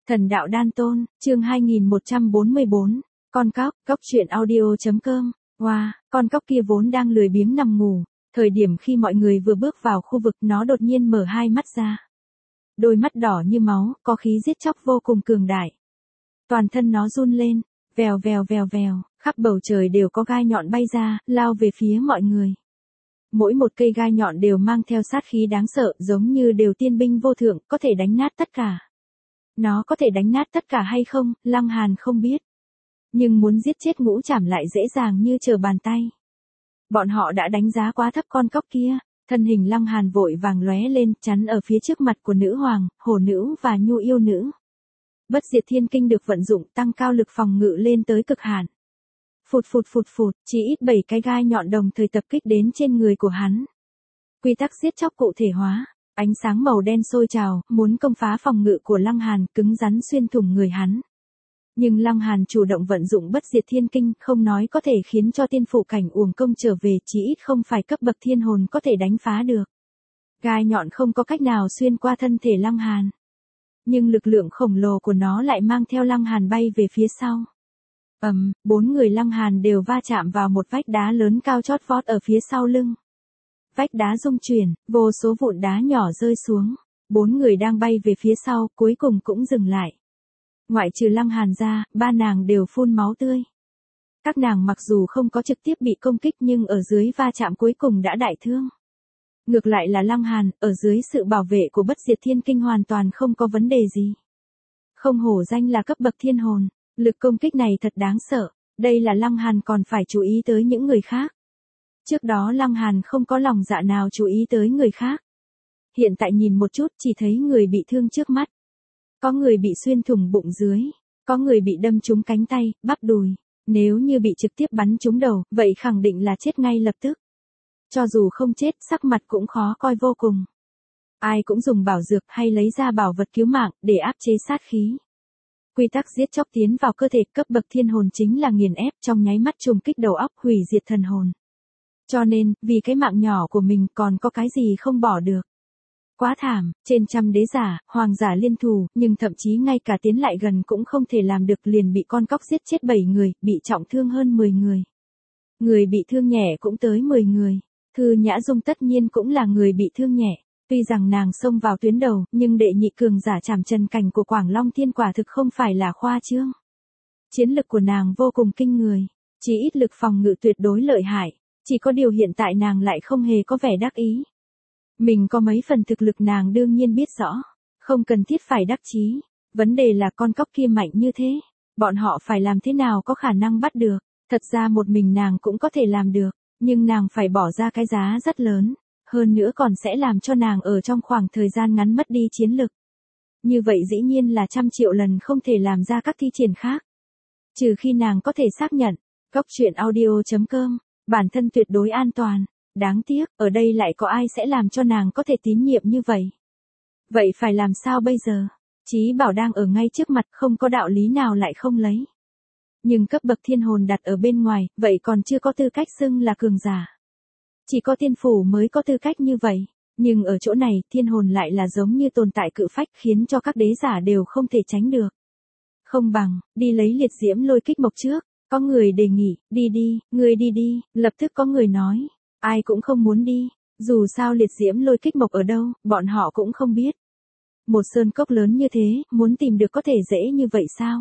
Thần đạo đan tôn, chương 2144, con cóc, cóc truyện audio.com. Wow, con cóc kia vốn đang lười biếng nằm ngủ, thời điểm khi mọi người vừa bước vào khu vực nó đột nhiên mở hai mắt ra. Đôi mắt đỏ như máu, có khí giết chóc vô cùng cường đại. Toàn thân nó run lên, vèo vèo vèo vèo, khắp bầu trời đều có gai nhọn bay ra, lao về phía mọi người. Mỗi một cây gai nhọn đều mang theo sát khí đáng sợ, giống như đều tiên binh vô thượng, có thể đánh nát tất cả. Nó có thể đánh nát tất cả hay không, Lăng Hàn không biết. Nhưng muốn giết chết Ngũ Trảm lại dễ dàng như trở bàn tay. Bọn họ đã đánh giá quá thấp con cóc kia, thân hình Lăng Hàn vội vàng lóe lên, chắn ở phía trước mặt của nữ hoàng, hổ nữ và nhu yêu nữ. Bất diệt thiên kinh được vận dụng tăng cao lực phòng ngự lên tới cực hạn. Phụt phụt phụt phụt, chỉ ít 7 cái gai nhọn đồng thời tập kích đến trên người của hắn. Quy tắc giết chóc cụ thể hóa, ánh sáng màu đen sôi trào, muốn công phá phòng ngự của Lăng Hàn, cứng rắn xuyên thủng người hắn. Nhưng Lăng Hàn chủ động vận dụng bất diệt thiên kinh, không nói có thể khiến cho tiên phụ cảnh uổng công trở về, chỉ ít không phải cấp bậc thiên hồn có thể đánh phá được. Gai nhọn không có cách nào xuyên qua thân thể Lăng Hàn. Nhưng lực lượng khổng lồ của nó lại mang theo Lăng Hàn bay về phía sau. Bốn người Lăng Hàn đều va chạm vào một vách đá lớn cao chót vót ở phía sau lưng. Vách đá rung chuyển, vô số vụn đá nhỏ rơi xuống. Bốn người đang bay về phía sau, cuối cùng cũng dừng lại. Ngoại trừ Lăng Hàn ra, ba nàng đều phun máu tươi. Các nàng mặc dù không có trực tiếp bị công kích nhưng ở dưới va chạm cuối cùng đã đại thương. Ngược lại là Lăng Hàn, ở dưới sự bảo vệ của bất diệt thiên kinh hoàn toàn không có vấn đề gì. Không hổ danh là cấp bậc thiên hồn, lực công kích này thật đáng sợ, đây là Lăng Hàn còn phải chú ý tới những người khác. Trước đó Lăng Hàn không có lòng dạ nào chú ý tới người khác. Hiện tại nhìn một chút chỉ thấy người bị thương trước mắt. Có người bị xuyên thủng bụng dưới, có người bị đâm trúng cánh tay, bắp đùi. Nếu như bị trực tiếp bắn trúng đầu, vậy khẳng định là chết ngay lập tức. Cho dù không chết, sắc mặt cũng khó coi vô cùng. Ai cũng dùng bảo dược hay lấy ra bảo vật cứu mạng để áp chế sát khí. Quy tắc giết chóc tiến vào cơ thể, cấp bậc thiên hồn chính là nghiền ép, trong nháy mắt trùng kích đầu óc, hủy diệt thần hồn. Cho nên, vì cái mạng nhỏ của mình còn có cái gì không bỏ được. Quá thảm, trên trăm đế giả, hoàng giả liên thủ, nhưng thậm chí ngay cả tiến lại gần cũng không thể làm được, liền bị con cóc giết chết 7 người, bị trọng thương hơn 10 người. Người bị thương nhẹ cũng tới 10 người. Thư Nhã Dung tất nhiên cũng là người bị thương nhẹ. Tuy rằng nàng xông vào tuyến đầu, nhưng đệ nhị cường giả trảm trần cảnh của Quảng Long Thiên quả thực không phải là khoa trương. Chiến lực của nàng vô cùng kinh người, chỉ ít lực phòng ngự tuyệt đối lợi hại, chỉ có điều hiện tại nàng lại không hề có vẻ đắc ý. Mình có mấy phần thực lực nàng đương nhiên biết rõ, không cần thiết phải đắc chí, vấn đề là con cóc kia mạnh như thế, bọn họ phải làm thế nào có khả năng bắt được, thật ra một mình nàng cũng có thể làm được, nhưng nàng phải bỏ ra cái giá rất lớn. Hơn nữa còn sẽ làm cho nàng ở trong khoảng thời gian ngắn mất đi chiến lực. Như vậy dĩ nhiên là 100 triệu lần không thể làm ra các thi triển khác. Trừ khi nàng có thể xác nhận, cóc truyện audio.com, bản thân tuyệt đối an toàn. Đáng tiếc, ở đây lại có ai sẽ làm cho nàng có thể tín nhiệm như vậy. Vậy phải làm sao bây giờ? Chí bảo đang ở ngay trước mặt, không có đạo lý nào lại không lấy. Nhưng cấp bậc thiên hồn đặt ở bên ngoài, vậy còn chưa có tư cách xưng là cường giả. Chỉ có tiên phủ mới có tư cách như vậy, nhưng ở chỗ này thiên hồn lại là giống như tồn tại cự phách, khiến cho các đế giả đều không thể tránh được. Không bằng, đi lấy liệt diễm lôi kích mộc trước, có người đề nghị, đi đi, người đi đi, lập tức có người nói, ai cũng không muốn đi, dù sao liệt diễm lôi kích mộc ở đâu, bọn họ cũng không biết. Một sơn cốc lớn như thế, muốn tìm được có thể dễ như vậy sao?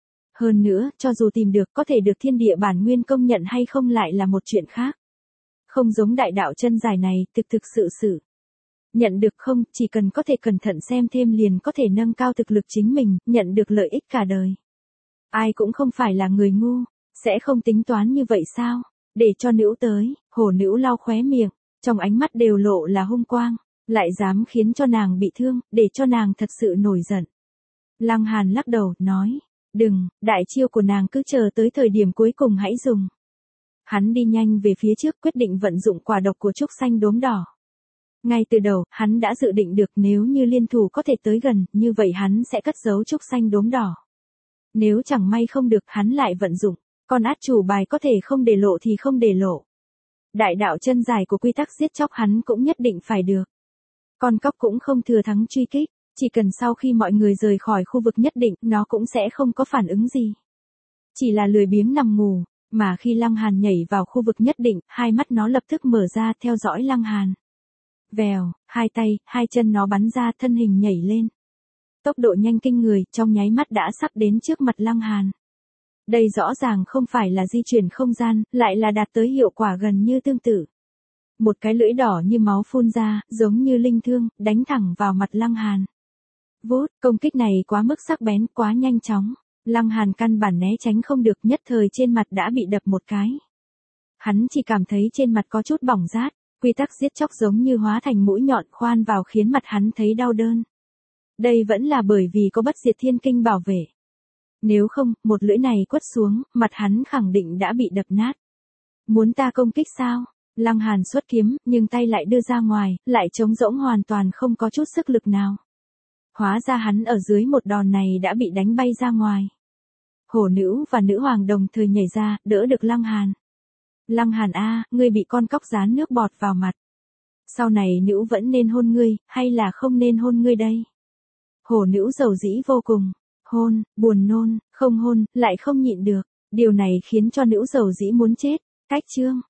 Hơn nữa, cho dù tìm được có thể được thiên địa bản nguyên công nhận hay không lại là một chuyện khác. Không giống đại đạo chân dài này, thực sự. Nhận được không, chỉ cần có thể cẩn thận xem thêm liền có thể nâng cao thực lực chính mình, nhận được lợi ích cả đời. Ai cũng không phải là người ngu, sẽ không tính toán như vậy sao? Để cho nữ tới, hổ nữ lau khóe miệng, trong ánh mắt đều lộ là hung quang, lại dám khiến cho nàng bị thương, để cho nàng thật sự nổi giận. Lăng Hàn lắc đầu, nói, đừng, đại chiêu của nàng cứ chờ tới thời điểm cuối cùng hãy dùng. Hắn đi nhanh về phía trước, quyết định vận dụng quả độc của trúc xanh đốm đỏ. Ngay từ đầu, hắn đã dự định được nếu như liên thủ có thể tới gần, như vậy hắn sẽ cất giấu trúc xanh đốm đỏ. Nếu chẳng may không được, hắn lại vận dụng, còn át chủ bài có thể không để lộ thì không để lộ. Đại đạo chân dài của quy tắc giết chóc hắn cũng nhất định phải được. Con cóc cũng không thừa thắng truy kích, Chỉ cần sau khi mọi người rời khỏi khu vực nhất định, nó cũng sẽ không có phản ứng gì. Chỉ là lười biếng nằm ngủ, mà khi Lăng Hàn nhảy vào khu vực nhất định, hai mắt nó lập tức mở ra theo dõi Lăng Hàn. Vèo, hai tay, hai chân nó bắn ra, thân hình nhảy lên. Tốc độ nhanh kinh người, trong nháy mắt đã sắp đến trước mặt Lăng Hàn. Đây rõ ràng không phải là di chuyển không gian, lại là đạt tới hiệu quả gần như tương tự. Một cái lưỡi đỏ như máu phun ra, giống như linh thương, đánh thẳng vào mặt Lăng Hàn. Vút, công kích này quá mức sắc bén, quá nhanh chóng. Lăng Hàn căn bản né tránh không được, nhất thời trên mặt đã bị đập một cái. Hắn chỉ cảm thấy trên mặt có chút bỏng rát, quy tắc giết chóc giống như hóa thành mũi nhọn khoan vào khiến mặt hắn thấy đau đớn. Đây vẫn là bởi vì có bất diệt thiên kinh bảo vệ. Nếu không, một lưỡi này quất xuống, mặt hắn khẳng định đã bị đập nát. Muốn ta công kích sao? Lăng Hàn xuất kiếm, nhưng tay lại đưa ra ngoài, lại trống rỗng hoàn toàn không có chút sức lực nào. Hóa ra hắn ở dưới một đòn này đã bị đánh bay ra ngoài. Hổ nữ và nữ hoàng đồng thời nhảy ra, đỡ được Lăng Hàn. Lăng Hàn a, ngươi bị con cóc dán nước bọt vào mặt. Sau này nữ vẫn nên hôn ngươi, hay là không nên hôn ngươi đây? Hổ nữ giàu dĩ vô cùng. Hôn, buồn nôn, không hôn, lại không nhịn được. Điều này khiến cho nữ giàu dĩ muốn chết. Cách chương.